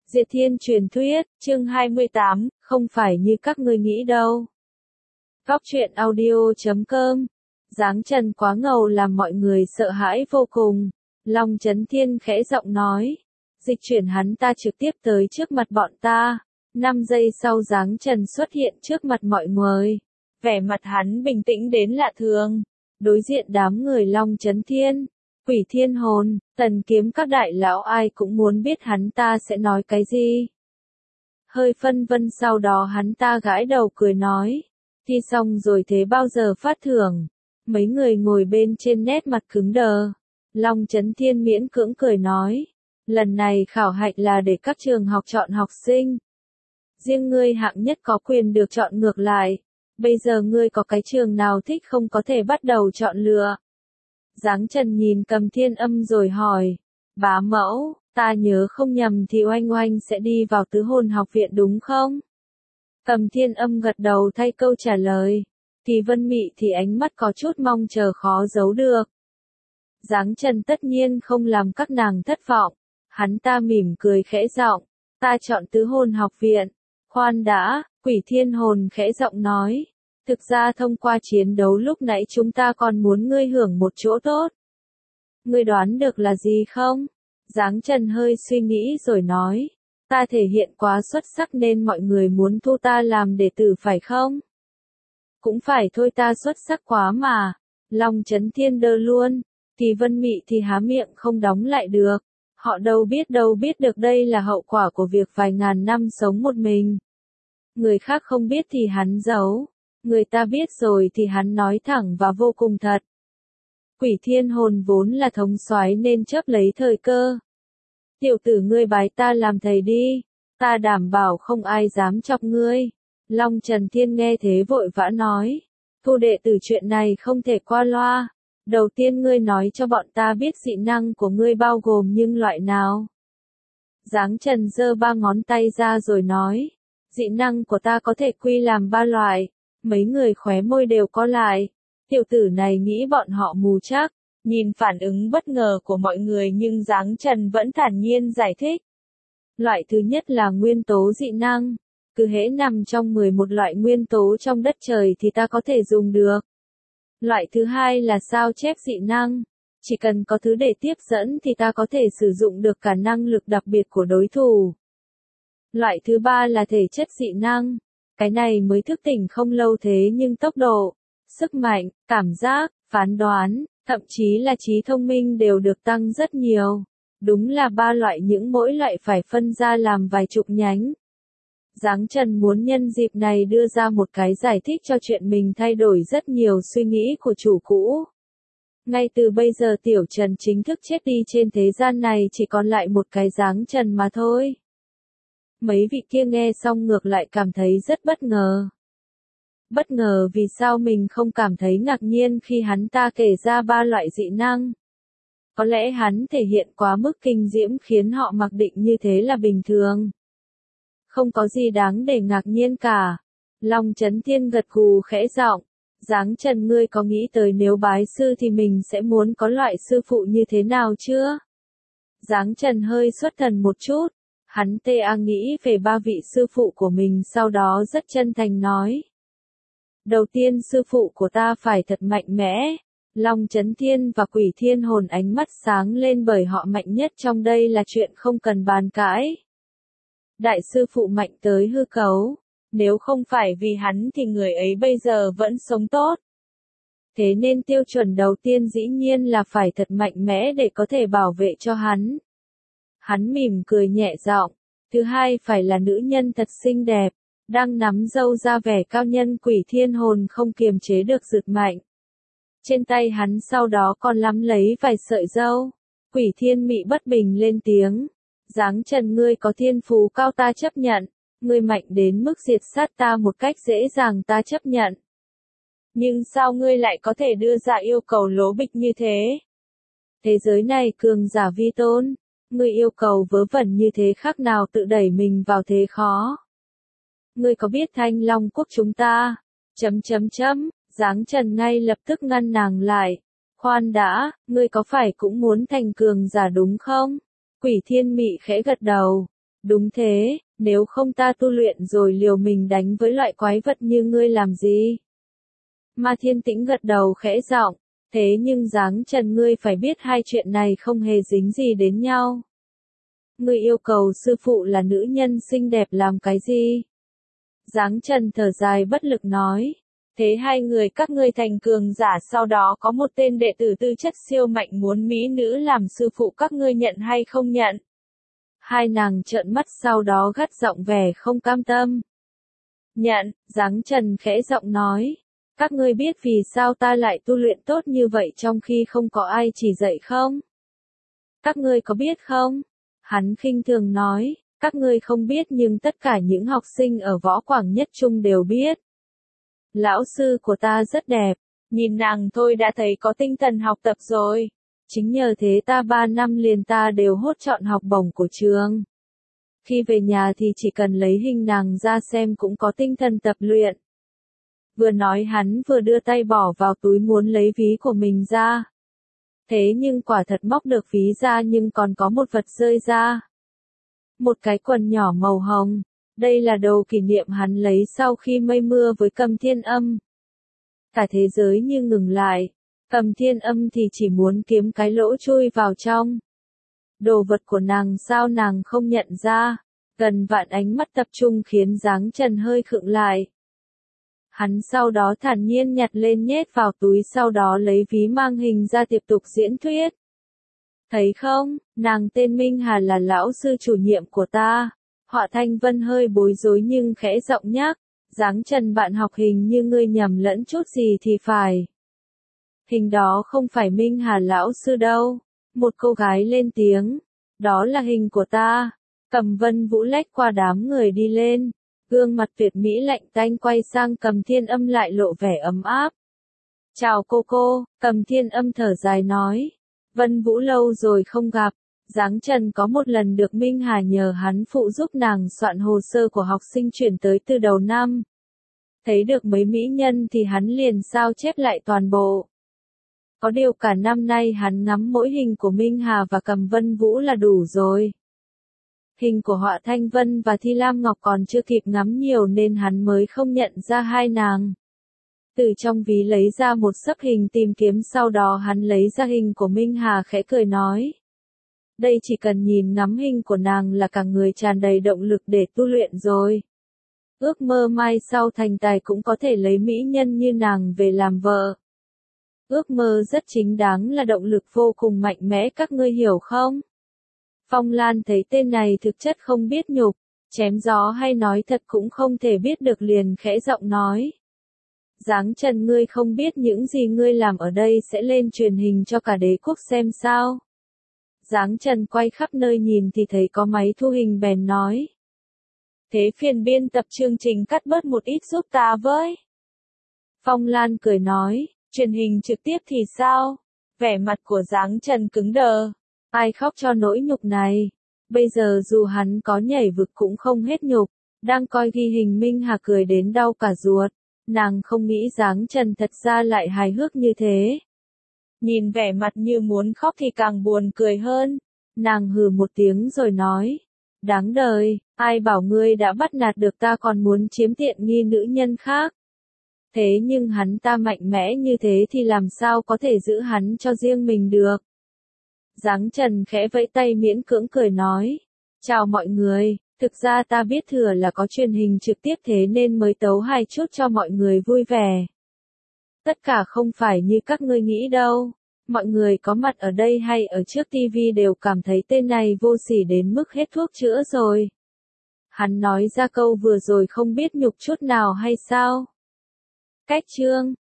Diệt Thiên truyền thuyết, chương 28, không phải như các ngươi nghĩ đâu. Góc truyện audio.com. Dáng Trần quá ngầu làm mọi người sợ hãi vô cùng. Long Chấn Thiên khẽ giọng nói. Dịch chuyển hắn ta trực tiếp tới trước mặt bọn ta. 5 giây sau Dáng Trần xuất hiện trước mặt mọi người. Vẻ mặt hắn bình tĩnh đến lạ thường. Đối diện đám người Long Chấn Thiên, Quỷ Thiên Hồn, Tần Kiếm các đại lão ai cũng muốn biết hắn ta sẽ nói cái gì. Hơi phân vân sau đó hắn ta gãi đầu cười nói. Thi xong rồi thế bao giờ phát thưởng? Mấy người ngồi bên trên nét mặt cứng đờ. Long Chấn Thiên miễn cưỡng cười nói. Lần này khảo hạch là để các trường học chọn học sinh. Riêng ngươi hạng nhất có quyền được chọn ngược lại. Bây giờ ngươi có cái trường nào thích không có thể bắt đầu chọn lựa. Dáng Trần nhìn Cầm Thiên Âm rồi hỏi. Bá mẫu, ta nhớ không nhầm thì Oanh Oanh sẽ đi vào Tứ Hồn học viện đúng không? Cầm Thiên Âm gật đầu thay câu trả lời. Thì Vân Mị thì ánh mắt có chút mong chờ khó giấu được. Dáng Trần tất nhiên không làm các nàng thất vọng. Hắn ta mỉm cười khẽ giọng. Ta chọn Tứ Hồn học viện. Khoan đã, Quỷ Thiên Hồn khẽ giọng nói. Thực ra thông qua chiến đấu lúc nãy chúng ta còn muốn ngươi hưởng một chỗ tốt. Ngươi đoán được là gì không? Dáng Trần hơi suy nghĩ rồi nói. Ta thể hiện quá xuất sắc nên mọi người muốn thu ta làm đệ tử phải không? Cũng phải thôi, ta xuất sắc quá mà. Long Chấn Thiên đơ luôn. Thì Vân Mị thì há miệng không đóng lại được. Họ đâu biết được đây là hậu quả của việc vài ngàn năm sống một mình. Người khác không biết thì hắn giấu. Người ta biết rồi thì hắn nói thẳng và vô cùng thật. Quỷ Thiên Hồn vốn là thống soái nên chấp lấy thời cơ. Tiểu tử ngươi bái ta làm thầy đi, ta đảm bảo không ai dám chọc ngươi. Long Trần Thiên nghe thế vội vã nói. Thu đệ tử chuyện này không thể qua loa. Đầu tiên ngươi nói cho bọn ta biết dị năng của ngươi bao gồm những loại nào. Dáng Trần giơ 3 ngón tay ra rồi nói. Dị năng của ta có thể quy làm 3 loại. Mấy người khóe môi đều có lại. Tiểu tử này nghĩ bọn họ mù chắc. Nhìn phản ứng bất ngờ của mọi người nhưng Dáng Trần vẫn thản nhiên giải thích. Loại thứ nhất là nguyên tố dị năng. Cứ hễ nằm trong 11 loại nguyên tố trong đất trời thì ta có thể dùng được. Loại thứ hai là sao chép dị năng. Chỉ cần có thứ để tiếp dẫn thì ta có thể sử dụng được cả năng lực đặc biệt của đối thủ. Loại thứ ba là thể chất dị năng. Cái này mới thức tỉnh không lâu thế nhưng tốc độ, sức mạnh, cảm giác, phán đoán, thậm chí là trí thông minh đều được tăng rất nhiều. Đúng là 3 loại, những mỗi loại phải phân ra làm vài chục nhánh. Dáng Trần muốn nhân dịp này đưa ra một cái giải thích cho chuyện mình thay đổi rất nhiều suy nghĩ của chủ cũ. Ngay từ bây giờ Tiểu Trần chính thức chết đi, trên thế gian này chỉ còn lại một cái Dáng Trần mà thôi. Mấy vị kia nghe xong ngược lại cảm thấy rất bất ngờ. Bất ngờ vì sao mình không cảm thấy ngạc nhiên khi hắn ta kể ra 3 loại dị năng. Có lẽ hắn thể hiện quá mức kinh diễm khiến họ mặc định như thế là bình thường. Không có gì đáng để ngạc nhiên cả. Long Chấn Thiên gật gù khẽ giọng. Dáng Trần, ngươi có nghĩ tới nếu bái sư thì mình sẽ muốn có loại sư phụ như thế nào chưa? Dáng Trần hơi xuất thần một chút. Hắn nghĩ về 3 vị sư phụ của mình sau đó rất chân thành nói. Đầu tiên sư phụ của ta phải thật mạnh mẽ. Long Chấn Thiên và Quỷ Thiên Hồn ánh mắt sáng lên bởi họ mạnh nhất trong đây là chuyện không cần bàn cãi. Đại sư phụ mạnh tới hư cấu. Nếu không phải vì hắn thì người ấy bây giờ vẫn sống tốt. Thế nên tiêu chuẩn đầu tiên dĩ nhiên là phải thật mạnh mẽ để có thể bảo vệ cho hắn. Hắn mỉm cười nhẹ giọng. Thứ hai phải là nữ nhân thật xinh đẹp. Đang nắm râu ra vẻ cao nhân Quỷ Thiên Hồn không kiềm chế được giật mạnh. Trên tay hắn sau đó còn nắm lấy vài sợi râu. Quỷ Thiên Mị bất bình lên tiếng. Dáng Trần, ngươi có thiên phú cao ta chấp nhận. Ngươi mạnh đến mức diệt sát ta một cách dễ dàng ta chấp nhận. Nhưng sao ngươi lại có thể đưa ra yêu cầu lố bịch như thế? Thế giới này cường giả vi tôn. Ngươi yêu cầu vớ vẩn như thế khác nào tự đẩy mình vào thế khó. Ngươi có biết Thanh Long quốc chúng ta? Dáng Trần ngay lập tức ngăn nàng lại. Khoan đã, ngươi có phải cũng muốn thành cường giả đúng không? Quỷ Thiên Mị khẽ gật đầu. Đúng thế, nếu không ta tu luyện rồi liều mình đánh với loại quái vật như ngươi làm gì? Ma Thiên Tĩnh gật đầu khẽ giọng, thế nhưng Giáng Trần ngươi phải biết hai chuyện này không hề dính gì đến nhau. Ngươi yêu cầu sư phụ là nữ nhân xinh đẹp làm cái gì? Giáng Trần thở dài bất lực nói. Thế hai người các ngươi thành cường giả sau đó có một tên đệ tử tư chất siêu mạnh muốn mỹ nữ làm sư phụ các ngươi nhận hay không nhận? Hai nàng trợn mắt sau đó gắt giọng vẻ không cam tâm. Nhận, Giáng Trần khẽ giọng nói. Các ngươi biết vì sao ta lại tu luyện tốt như vậy trong khi không có ai chỉ dạy không? Các ngươi có biết không? Hắn khinh thường nói, các ngươi không biết nhưng tất cả những học sinh ở Võ Quảng Nhất Trung đều biết. Lão sư của ta rất đẹp, nhìn nàng thôi đã thấy có tinh thần học tập rồi. Chính nhờ thế ta 3 năm liền ta đều hốt chọn học bổng của trường. Khi về nhà thì chỉ cần lấy hình nàng ra xem cũng có tinh thần tập luyện. Vừa nói hắn vừa đưa tay bỏ vào túi muốn lấy ví của mình ra. Thế nhưng quả thật móc được ví ra nhưng còn có một vật rơi ra. Một cái quần nhỏ màu hồng. Đây là đồ kỷ niệm hắn lấy sau khi mây mưa với Cầm Thiên Âm. Cả thế giới như ngừng lại. Cầm Thiên Âm thì chỉ muốn kiếm cái lỗ chui vào trong. Đồ vật của nàng sao nàng không nhận ra. Gần vạn ánh mắt tập trung khiến Giáng Trần hơi khựng lại. Hắn sau đó thản nhiên nhặt lên nhét vào túi sau đó lấy ví mang hình ra tiếp tục diễn thuyết. Thấy không, nàng tên Minh Hà là lão sư chủ nhiệm của ta. Họa Thanh Vân hơi bối rối nhưng khẽ giọng nhắc. Giáng Trần bạn học hình như ngươi nhầm lẫn chút gì thì phải. Hình đó không phải Minh Hà lão sư đâu. Một cô gái lên tiếng. Đó là hình của ta. Cầm Vân Vũ lách qua đám người đi lên. Gương mặt tuyệt mỹ lạnh tanh quay sang Cầm Thiên Âm lại lộ vẻ ấm áp. Chào cô, Cầm Thiên Âm thở dài nói. Vân Vũ lâu rồi không gặp. Giáng Trần có một lần được Minh Hà nhờ hắn phụ giúp nàng soạn hồ sơ của học sinh chuyển tới từ đầu năm. Thấy được mấy mỹ nhân thì hắn liền sao chép lại toàn bộ. Có điều cả năm nay hắn ngắm mỗi hình của Minh Hà và Cầm Vân Vũ là đủ rồi. Hình của Họa Thanh Vân và Thi Lam Ngọc còn chưa kịp ngắm nhiều nên hắn mới không nhận ra hai nàng. Từ trong ví lấy ra một sấp hình tìm kiếm sau đó hắn lấy ra hình của Minh Hà khẽ cười nói. Đây chỉ cần nhìn ngắm hình của nàng là cả người tràn đầy động lực để tu luyện rồi. Ước mơ mai sau thành tài cũng có thể lấy mỹ nhân như nàng về làm vợ. Ước mơ rất chính đáng là động lực vô cùng mạnh mẽ các ngươi hiểu không? Phong Lan thấy tên này thực chất không biết nhục, chém gió hay nói thật cũng không thể biết được liền khẽ giọng nói. Giáng Trần ngươi không biết những gì ngươi làm ở đây sẽ lên truyền hình cho cả đế quốc xem sao? Giáng Trần quay khắp nơi nhìn thì thấy có máy thu hình bèn nói. Thế phiền biên tập chương trình cắt bớt một ít giúp ta với. Phong Lan cười nói, truyền hình trực tiếp thì sao? Vẻ mặt của Giáng Trần cứng đờ. Ai khóc cho nỗi nhục này? Bây giờ dù hắn có nhảy vực cũng không hết nhục. Đang coi ghi hình Minh Hà cười đến đau cả ruột. Nàng không nghĩ Giáng Trần thật ra lại hài hước như thế. Nhìn vẻ mặt như muốn khóc thì càng buồn cười hơn. Nàng hừ một tiếng rồi nói. Đáng đời, ai bảo ngươi đã bắt nạt được ta còn muốn chiếm tiện nghi nữ nhân khác. Thế nhưng hắn ta mạnh mẽ như thế thì làm sao có thể giữ hắn cho riêng mình được. Giáng Trần khẽ vẫy tay miễn cưỡng cười nói. Chào mọi người, thực ra ta biết thừa là có truyền hình trực tiếp thế nên mới tấu hài chút cho mọi người vui vẻ. Tất cả không phải như các ngươi nghĩ đâu. Mọi người có mặt ở đây hay ở trước TV đều cảm thấy tên này vô sỉ đến mức hết thuốc chữa rồi. Hắn nói ra câu vừa rồi không biết nhục chút nào hay sao? Cách chương